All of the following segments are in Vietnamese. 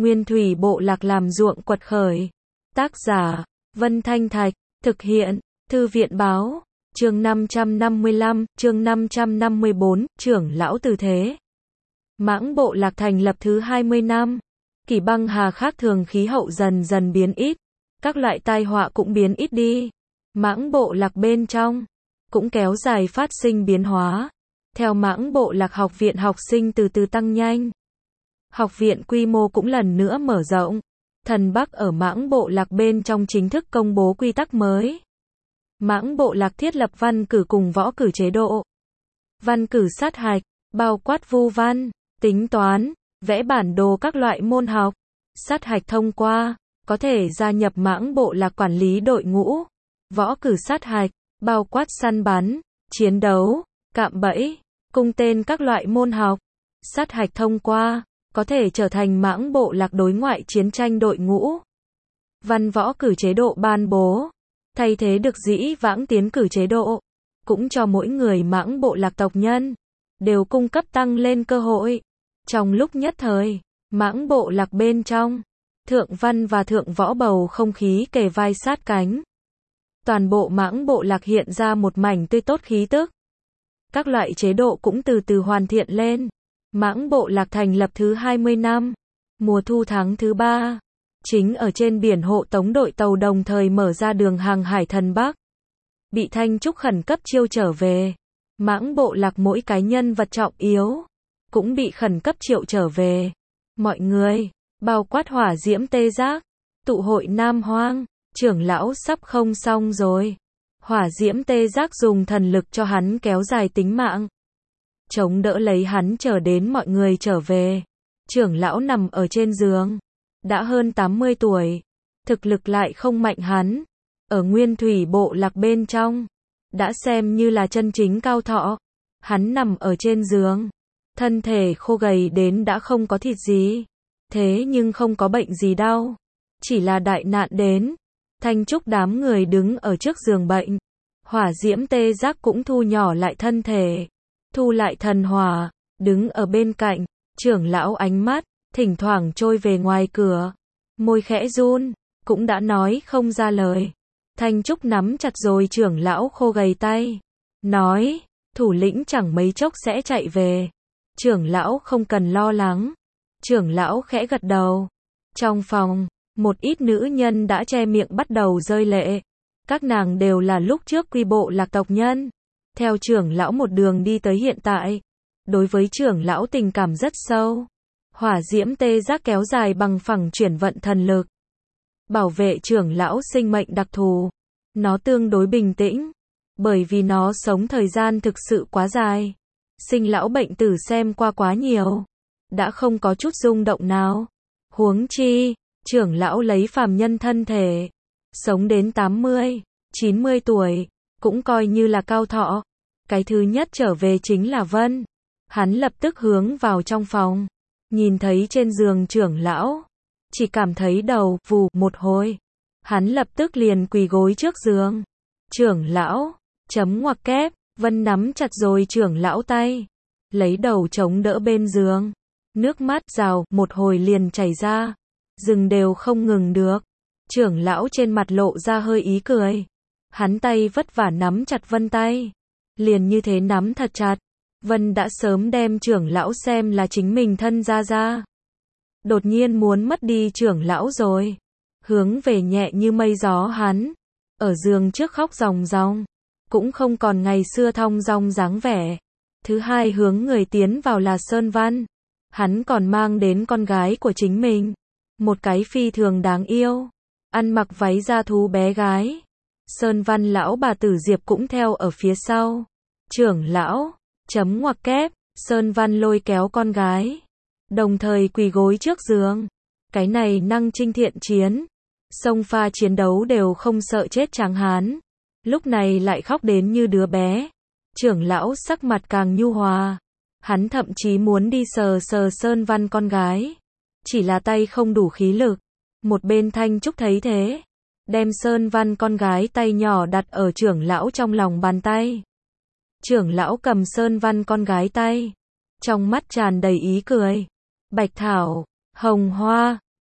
Nguyên thủy bộ lạc làm ruộng quật khởi. Tác giả, Vân Thanh Thạch, thực hiện, Thư viện báo, chương 555, chương 554, trưởng lão từ thế. Mãng bộ lạc thành lập thứ 20 năm. Kỷ băng hà khác thường khí hậu dần dần biến ít. Các loại tai họa cũng biến ít đi. Mãng bộ lạc bên trong cũng kéo dài phát sinh biến hóa. Theo mãng bộ lạc học viện học sinh từ từ tăng nhanh. Học viện quy mô cũng lần nữa mở rộng. Thần Bắc ở mãng bộ lạc bên trong chính thức công bố quy tắc mới. Mãng bộ lạc thiết lập văn cử cùng võ cử chế độ. Văn cử sát hạch, bao quát vu văn, tính toán, vẽ bản đồ các loại môn học. Sát hạch thông qua, có thể gia nhập mãng bộ lạc quản lý đội ngũ. Võ cử sát hạch, bao quát săn bắn, chiến đấu, cạm bẫy, cung tên các loại môn học. Sát hạch thông qua, có thể trở thành mãng bộ lạc đối ngoại chiến tranh đội ngũ. Văn võ cử chế độ ban bố, thay thế được dĩ vãng tiến cử chế độ, cũng cho mỗi người mãng bộ lạc tộc nhân, đều cung cấp tăng lên cơ hội. Trong lúc nhất thời, mãng bộ lạc bên trong, thượng văn và thượng võ bầu không khí kề vai sát cánh. Toàn bộ mãng bộ lạc hiện ra một mảnh tươi tốt khí tức. Các loại chế độ cũng từ từ hoàn thiện lên. Mãng bộ lạc thành lập thứ 20 năm. Mùa thu tháng thứ 3. Chính ở trên biển hộ tống đội tàu đồng thời mở ra đường hàng hải thần Bắc. Bị Thanh Trúc khẩn cấp chiêu trở về. Mãng bộ lạc mỗi cái nhân vật trọng yếu cũng bị khẩn cấp triệu trở về. Mọi người, bao quát Hỏa Diễm Tê Giác, tụ hội Nam Hoang, trưởng lão sắp không xong rồi. Hỏa Diễm Tê Giác dùng thần lực cho hắn kéo dài tính mạng, chống đỡ lấy hắn chờ đến mọi người trở về. Trưởng lão nằm ở trên giường, đã hơn 80 tuổi, thực lực lại không mạnh hắn. Ở nguyên thủy bộ lạc bên trong, đã xem như là chân chính cao thọ. Hắn nằm ở trên giường, thân thể khô gầy đến đã không có thịt gì. Thế nhưng không có bệnh gì đau, chỉ là đại nạn đến. Thanh Trúc đám người đứng ở trước giường bệnh. Hỏa Diễm Tê Giác cũng thu nhỏ lại thân thể, thu lại thần hỏa, đứng ở bên cạnh. Trưởng lão ánh mắt thỉnh thoảng trôi về ngoài cửa, môi khẽ run, cũng đã nói không ra lời. Thanh Trúc nắm chặt rồi trưởng lão khô gầy tay, nói, thủ lĩnh chẳng mấy chốc sẽ chạy về. Trưởng lão không cần lo lắng. Trưởng lão khẽ gật đầu. Trong phòng, một ít nữ nhân đã che miệng bắt đầu rơi lệ. Các nàng đều là lúc trước quy bộ lạc tộc nhân. Theo trưởng lão một đường đi tới hiện tại. Đối với trưởng lão tình cảm rất sâu. Hỏa Diễm Tê Giác kéo dài bằng phẳng chuyển vận thần lực. Bảo vệ trưởng lão sinh mệnh đặc thù. Nó tương đối bình tĩnh. Bởi vì nó sống thời gian thực sự quá dài. Sinh lão bệnh tử xem qua quá nhiều. Đã không có chút rung động nào. Huống chi, trưởng lão lấy phàm nhân thân thể. Sống đến 80, 90 tuổi. Cũng coi như là cao thọ. Cái thứ nhất trở về chính là Vân. Hắn lập tức hướng vào trong phòng. Nhìn thấy trên giường trưởng lão. Chỉ cảm thấy đầu vù một hồi. Hắn lập tức liền quỳ gối trước giường. Trưởng lão, chấm ngoặc kép. Vân nắm chặt rồi trưởng lão tay. Lấy đầu chống đỡ bên giường. Nước mắt rào một hồi liền chảy ra. Dừng đều không ngừng được. Trưởng lão trên mặt lộ ra hơi ý cười. Hắn tay vất vả nắm chặt Vân tay. Liền như thế nắm thật chặt. Vân đã sớm đem trưởng lão xem là chính mình thân ra. Đột nhiên muốn mất đi trưởng lão rồi. Hướng về nhẹ như mây gió hắn. Ở giường trước khóc ròng ròng. Cũng không còn ngày xưa thong dong dáng vẻ. Thứ hai hướng người tiến vào là Sơn Văn. Hắn còn mang đến con gái của chính mình. Một cái phi thường đáng yêu. Ăn mặc váy da thú bé gái. Sơn Văn lão bà Tử Diệp cũng theo ở phía sau. Trưởng lão, chấm ngoặc kép. Sơn Văn lôi kéo con gái. Đồng thời quỳ gối trước giường. Cái này năng trinh thiện chiến. Xông pha chiến đấu đều không sợ chết tráng hán. Lúc này lại khóc đến như đứa bé. Trưởng lão sắc mặt càng nhu hòa. Hắn thậm chí muốn đi sờ Sơn Văn con gái. Chỉ là tay không đủ khí lực. Một bên Thanh Trúc thấy thế. Đem Sơn Văn con gái tay nhỏ đặt ở trưởng lão trong lòng bàn tay. Trưởng lão cầm Sơn Văn con gái tay. Trong mắt tràn đầy ý cười. Bạch thảo, hồng hoa,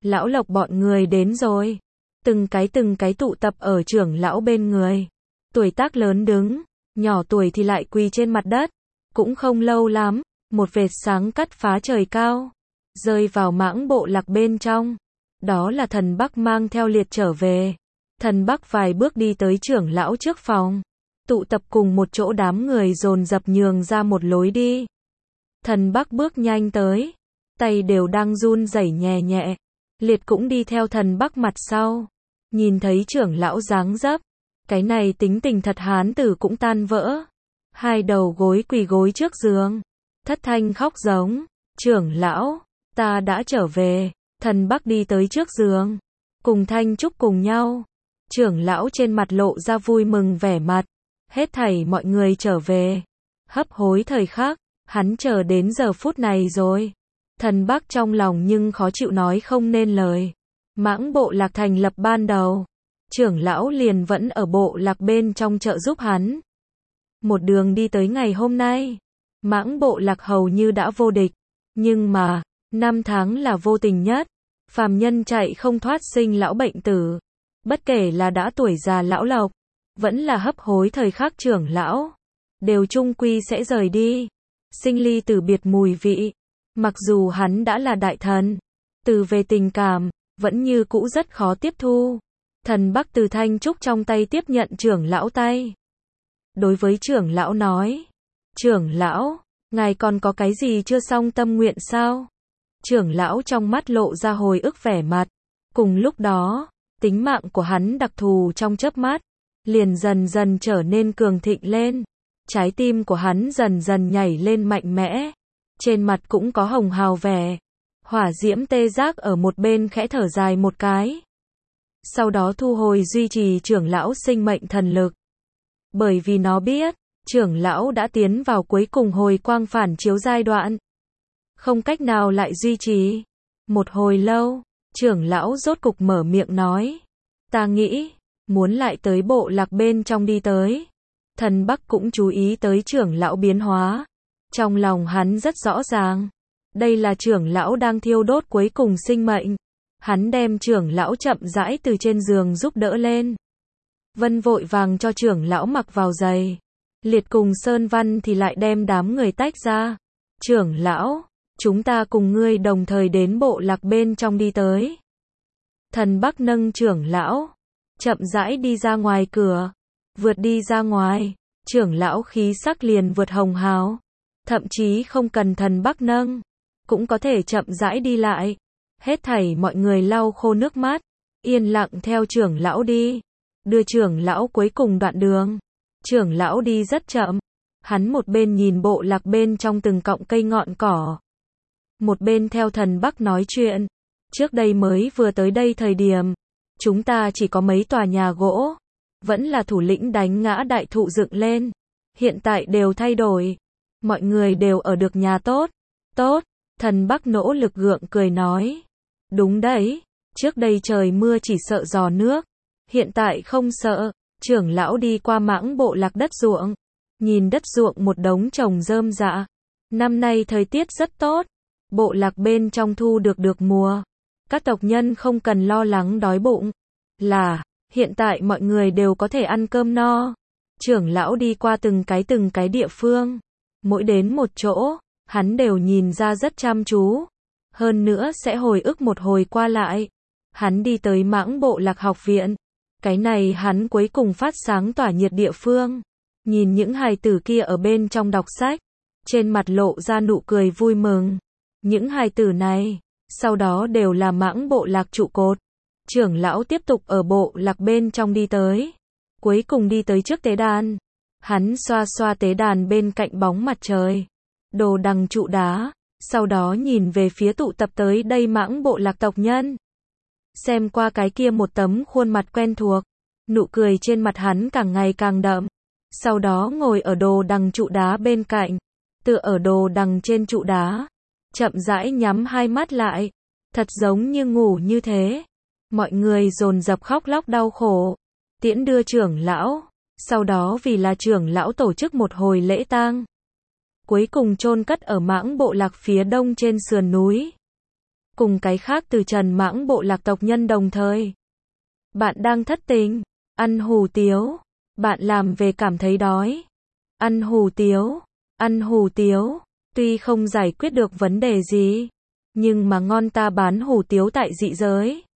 Lão Lộc bọn người đến rồi. Từng cái tụ tập ở trưởng lão bên người. Tuổi tác lớn đứng, nhỏ tuổi thì lại quỳ trên mặt đất. Cũng không lâu lắm, một vệt sáng cắt phá trời cao, rơi vào Mãng Bộ Lạc bên trong. Đó là Thần Bắc mang theo Liệt trở về. Thần Bắc vài bước đi tới trưởng lão trước phòng. Tụ tập cùng một chỗ đám người dồn dập nhường ra một lối đi. Thần Bắc bước nhanh tới. Tay đều đang run rẩy nhẹ nhẹ. Liệt cũng đi theo Thần Bắc mặt sau. Nhìn thấy trưởng lão dáng dấp. Cái này tính tình thật hán tử cũng tan vỡ. Hai đầu gối quỳ gối trước giường. Thất thanh khóc giống. Trưởng lão, ta đã trở về. Thần Bắc đi tới trước giường. Cùng Thanh Trúc cùng nhau. Trưởng lão trên mặt lộ ra vui mừng vẻ mặt. Hết thảy mọi người trở về. Hấp hối thời khắc, hắn chờ đến giờ phút này rồi. Thần Bắc trong lòng nhưng khó chịu nói không nên lời. Mãng Bộ Lạc thành lập ban đầu. Trưởng lão liền vẫn ở bộ lạc bên trong trợ giúp hắn. Một đường đi tới ngày hôm nay. Mãng Bộ Lạc hầu như đã vô địch. Nhưng mà, năm tháng là vô tình nhất. Phàm nhân chạy không thoát sinh lão bệnh tử. Bất kể là đã tuổi già lão Lộc, vẫn là hấp hối thời khắc trưởng lão, đều chung quy sẽ rời đi. Sinh ly tử biệt mùi vị. Mặc dù hắn đã là đại thần, từ về tình cảm, vẫn như cũ rất khó tiếp thu. Thần Bắc từ Thanh Trúc trong tay tiếp nhận trưởng lão tay. Đối với trưởng lão nói, trưởng lão, ngài còn có cái gì chưa xong tâm nguyện sao? Trưởng lão trong mắt lộ ra hồi ức vẻ mặt. Cùng lúc đó, tính mạng của hắn đặc thù trong chớp mắt, liền dần dần trở nên cường thịnh lên. Trái tim của hắn dần dần nhảy lên mạnh mẽ. Trên mặt cũng có hồng hào vẻ. Hỏa diễm tê giác ở một bên khẽ thở dài một cái. Sau đó thu hồi duy trì trưởng lão sinh mệnh thần lực. Bởi vì nó biết, trưởng lão đã tiến vào cuối cùng hồi quang phản chiếu giai đoạn. Không cách nào lại duy trì. Một hồi lâu, trưởng lão rốt cục mở miệng nói. Ta nghĩ, muốn lại tới bộ lạc bên trong đi tới. Thần Bắc cũng chú ý tới trưởng lão biến hóa. Trong lòng hắn rất rõ ràng. Đây là trưởng lão đang thiêu đốt cuối cùng sinh mệnh. Hắn đem trưởng lão chậm rãi từ trên giường giúp đỡ lên. Vân vội vàng cho trưởng lão mặc vào giày. Liệt cùng Sơn Văn thì lại đem đám người tách ra. Trưởng lão, chúng ta cùng ngươi đồng thời đến bộ lạc bên trong đi tới. Thần Bắc nâng trưởng lão, chậm rãi đi ra ngoài cửa. Vượt đi ra ngoài, trưởng lão khí sắc liền vượt hồng hào. Thậm chí không cần thần Bắc nâng, cũng có thể chậm rãi đi lại. Hết thảy mọi người lau khô nước mắt, yên lặng theo trưởng lão đi. Đưa trưởng lão cuối cùng đoạn đường. Trưởng lão đi rất chậm. Hắn một bên nhìn bộ lạc bên trong từng cọng cây ngọn cỏ. Một bên theo thần Bắc nói chuyện. Trước đây mới vừa tới đây thời điểm, chúng ta chỉ có mấy tòa nhà gỗ. Vẫn là thủ lĩnh đánh ngã đại thụ dựng lên. Hiện tại đều thay đổi. Mọi người đều ở được nhà tốt. Tốt, thần Bắc nỗ lực gượng cười nói. Đúng đấy, trước đây trời mưa chỉ sợ giò nước. Hiện tại không sợ. Trưởng lão đi qua Mãng Bộ Lạc đất ruộng. Nhìn đất ruộng một đống trồng rơm rạ. Năm nay thời tiết rất tốt. Bộ lạc bên trong thu được mùa. Các tộc nhân không cần lo lắng đói bụng. Hiện tại mọi người đều có thể ăn cơm no. Trưởng lão đi qua từng cái địa phương. Mỗi đến một chỗ, hắn đều nhìn ra rất chăm chú. Hơn nữa sẽ hồi ức một hồi qua lại. Hắn đi tới Mãng Bộ Lạc học viện. Cái này hắn cuối cùng phát sáng tỏa nhiệt địa phương. Nhìn những hài tử kia ở bên trong đọc sách. Trên mặt lộ ra nụ cười vui mừng. Những hài tử này, sau đó đều là Mãng Bộ Lạc trụ cột. Trưởng lão tiếp tục ở bộ lạc bên trong đi tới. Cuối cùng đi tới trước tế đàn. Hắn xoa xoa tế đàn bên cạnh bóng mặt trời. Đồ đằng trụ đá. Sau đó nhìn về phía tụ tập tới đây Mãng Bộ Lạc tộc nhân. Xem qua cái kia một tấm khuôn mặt quen thuộc. Nụ cười trên mặt hắn càng ngày càng đậm. Sau đó ngồi ở đồ đằng trụ đá bên cạnh. Tựa ở đồ đằng trên trụ đá. Chậm rãi nhắm hai mắt lại. Thật giống như ngủ như thế. Mọi người dồn dập khóc lóc đau khổ. Tiễn đưa trưởng lão. Sau đó vì là trưởng lão tổ chức một hồi lễ tang. Cuối cùng chôn cất ở Mãng Bộ Lạc phía đông trên sườn núi. cùng cái khác từ Trần Mãng bộ lạc tộc nhân đồng thời. Bạn đang thất tình, ăn hủ tiếu, bạn làm về cảm thấy đói. Ăn hủ tiếu, ăn hủ tiếu, tuy không giải quyết được vấn đề gì, nhưng mà ngon ta bán hủ tiếu tại dị giới.